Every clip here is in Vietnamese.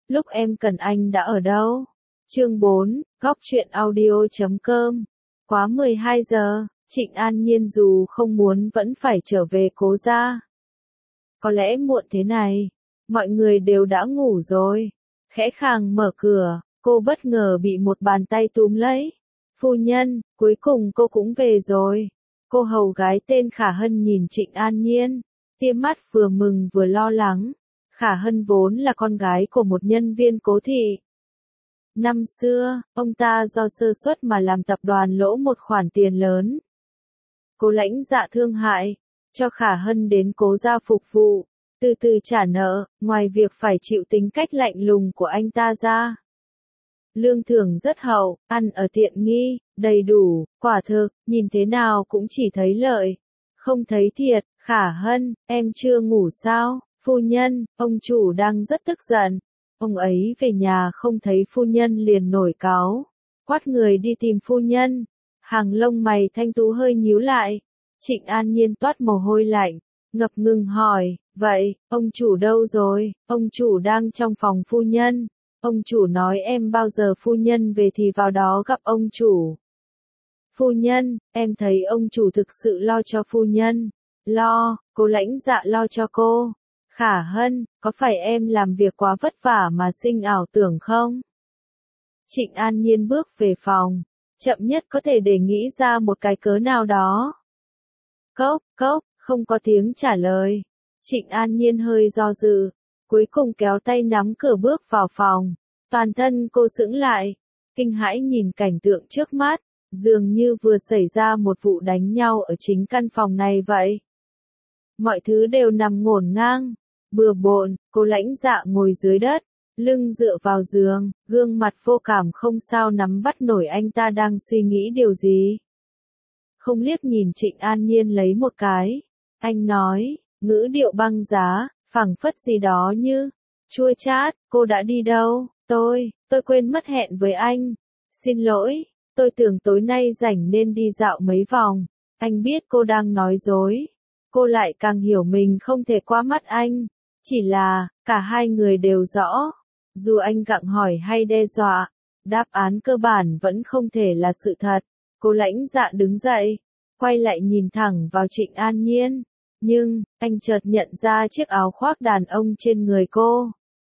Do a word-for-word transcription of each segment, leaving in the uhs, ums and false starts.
lúc em cần anh đã ở đâu? Chương bốn, góc truyện audio chấm com. Quá mười hai giờ, Trịnh An Nhiên dù không muốn vẫn phải trở về cố gia. Có lẽ muộn thế này, mọi người đều đã ngủ rồi. Khẽ khàng mở cửa, cô bất ngờ bị một bàn tay túm lấy. Phu nhân, cuối cùng cô cũng về rồi. Cô hầu gái tên Khả Hân nhìn Trịnh An Nhiên, tia mắt vừa mừng vừa lo lắng. Khả Hân vốn là con gái của một nhân viên cố thị. Năm xưa, ông ta do sơ suất mà làm tập đoàn lỗ một khoản tiền lớn. Cố Lãnh Dạ thương hại, cho Khả Hân đến cố gia phục vụ, từ từ trả nợ, ngoài việc phải chịu tính cách lạnh lùng của anh ta ra. Lương thưởng rất hậu, ăn ở tiện nghi, đầy đủ, quả thực, nhìn thế nào cũng chỉ thấy lợi, không thấy thiệt. Khả Hân, em chưa ngủ sao? Phu nhân, ông chủ đang rất tức giận. Ông ấy về nhà không thấy phu nhân liền nổi cáu, quát người đi tìm phu nhân. Hàng lông mày thanh tú hơi nhíu lại. Trịnh An Nhiên toát mồ hôi lạnh, ngập ngừng hỏi, vậy, ông chủ đâu rồi? Ông chủ đang trong phòng phu nhân. Ông chủ nói em bao giờ phu nhân về thì vào đó gặp ông chủ. Phu nhân, em thấy ông chủ thực sự lo cho phu nhân. Lo, Cố Lãnh Dạ lo cho cô. Khả Hân, có phải em làm việc quá vất vả mà sinh ảo tưởng không? Trịnh An Nhiên bước về phòng, chậm nhất có thể để nghĩ ra một cái cớ nào đó. Cốc, cốc, không có tiếng trả lời. Trịnh An Nhiên hơi do dự, cuối cùng kéo tay nắm cửa bước vào phòng. Toàn thân cô sững lại, kinh hãi nhìn cảnh tượng trước mắt, dường như vừa xảy ra một vụ đánh nhau ở chính căn phòng này vậy. Mọi thứ đều nằm ngổn ngang, bừa bộn. Cố Lãnh Dạ ngồi dưới đất, lưng dựa vào giường, gương mặt vô cảm không sao nắm bắt nổi anh ta đang suy nghĩ điều gì. Không liếc nhìn Trịnh An Nhiên lấy một cái, anh nói, ngữ điệu băng giá, phảng phất gì đó như, chua chát, cô đã đi đâu? Tôi, tôi quên mất hẹn với anh. Xin lỗi, tôi tưởng tối nay rảnh nên đi dạo mấy vòng. Anh biết cô đang nói dối. Cô lại càng hiểu mình không thể qua mắt anh. Chỉ là, cả hai người đều rõ. Dù anh gặng hỏi hay đe dọa, đáp án cơ bản vẫn không thể là sự thật. Cố Lãnh Dạ đứng dậy, quay lại nhìn thẳng vào Trịnh An Nhiên. Nhưng, anh chợt nhận ra chiếc áo khoác đàn ông trên người cô.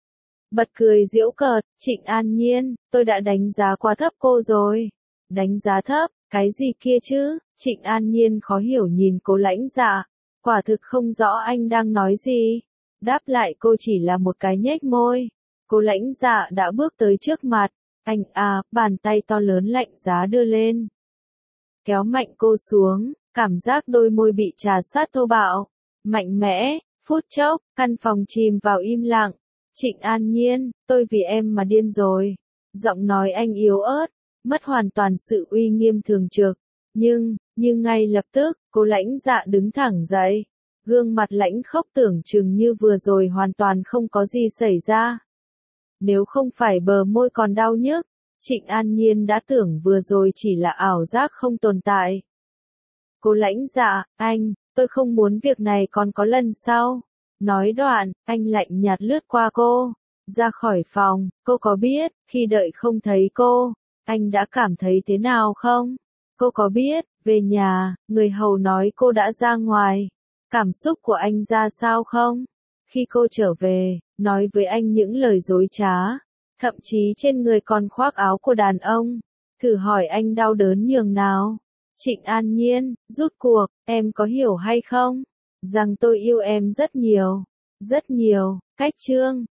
Bật cười giễu cợt, Trịnh An Nhiên, tôi đã đánh giá quá thấp cô rồi. Đánh giá thấp, cái gì kia chứ? Trịnh An Nhiên khó hiểu nhìn Cố Lãnh Dạ, quả thực không rõ anh đang nói gì. Đáp lại cô chỉ là một cái nhếch môi. Cố Lãnh Dạ đã bước tới trước mặt, anh à, bàn tay to lớn lạnh giá đưa lên. Kéo mạnh cô xuống, cảm giác đôi môi bị trà sát thô bạo, mạnh mẽ, phút chốc, căn phòng chìm vào im lặng. Trịnh An Nhiên, tôi vì em mà điên rồi. Giọng nói anh yếu ớt, mất hoàn toàn sự uy nghiêm thường trực. Nhưng, nhưng ngay lập tức, Cố Lãnh Dạ đứng thẳng dậy. Gương mặt lãnh khốc tưởng chừng như vừa rồi hoàn toàn không có gì xảy ra. Nếu không phải bờ môi còn đau nhức, Trịnh An Nhiên đã tưởng vừa rồi chỉ là ảo giác không tồn tại. Cố Lãnh Dạ, anh, tôi không muốn việc này còn có lần sau. Nói đoạn, anh lạnh nhạt lướt qua cô, ra khỏi phòng. Cô có biết, khi đợi không thấy cô, anh đã cảm thấy thế nào không? Cô có biết, về nhà, người hầu nói cô đã ra ngoài, cảm xúc của anh ra sao không? Khi cô trở về, nói với anh những lời dối trá, thậm chí trên người còn khoác áo của đàn ông, thử hỏi anh đau đớn nhường nào? Trịnh An Nhiên, rút cuộc, em có hiểu hay không? Rằng tôi yêu em rất nhiều, rất nhiều. Cách chương